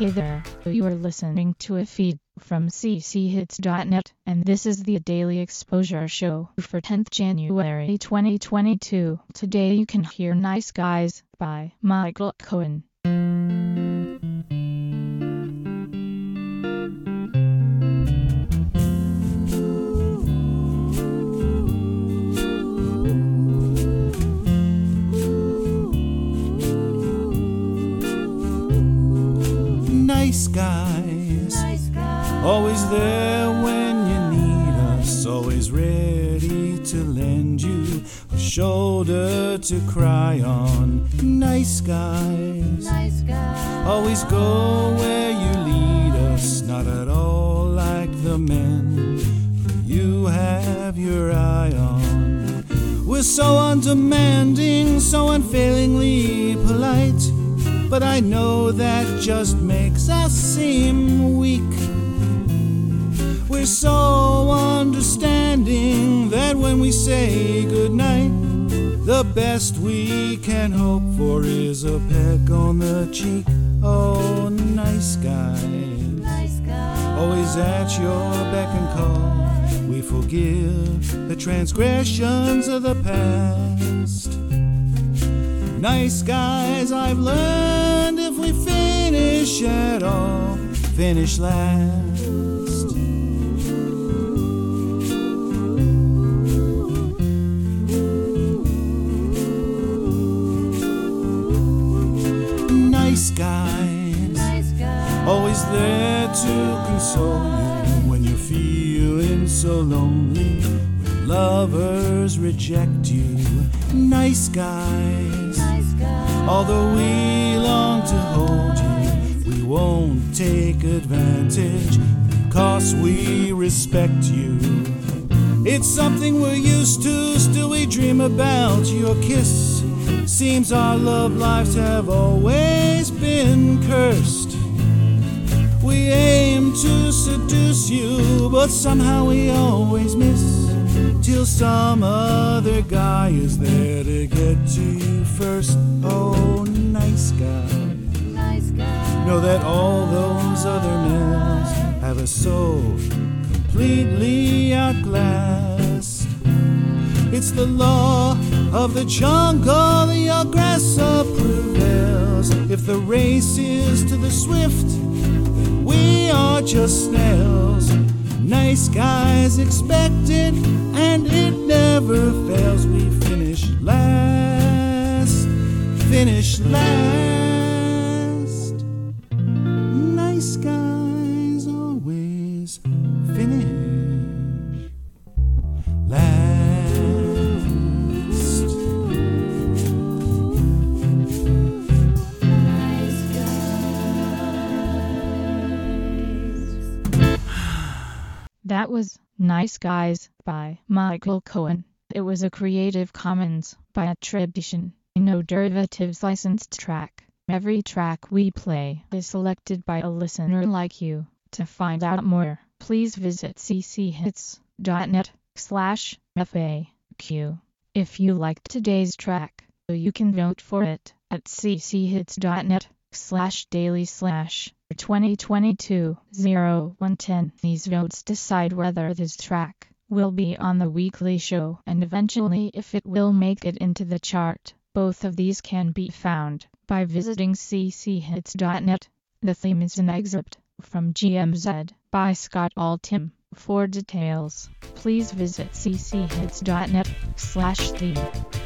Hey there, you are listening to a feed from cchits.net, and this is the Daily Exposure Show for 10th January 2022. Today you can hear Nice Guys by Michael Cohen. Nice guys, always there when you need us, always ready to lend you a shoulder to cry on. Nice guys, always go where you lead us, not at all like the men who you have your eye on. We're so undemanding, so unfailingly polite, but I know that just makes us seem weak. We're so understanding that when we say goodnight, the best we can hope for is a peck on the cheek. Oh, nice guys, always at your beck and call. We forgive the transgressions of the past. Nice guys, I've learned, if we finish at all, finish last. Nice guys, always there to console you when you're feeling so lonely, when lovers reject you. Nice guys, although we long to hold you, we won't take advantage because we respect you. It's something we're used to, still we dream about your kiss. Seems our love lives have always been cursed. We aim to seduce you, but somehow we always miss, till some other guy is there to get to you first. Oh, nice guys, know that all those other men have us so completely outclassed. It's the law of the jungle, the aggressor prevails. If the race is to the swift, then we are just snails. Nice guys expect it, and it never fails. We finish last, finish last. Nice guys always finish last. That was Nice Guys by Michael Cohen. It was a Creative Commons by attribution, no derivatives licensed track. Every track we play is selected by a listener like you. To find out more, please visit cchits.net/FAQ. If you liked today's track, you can vote for it at cchits.net/daily/2022-0110. These votes decide whether this track will be on the weekly show and eventually if it will make it into the chart. Both of these can be found by visiting cchits.net. The theme is an excerpt from GMZ by Scott Altham. For details, please visit cchits.net/theme.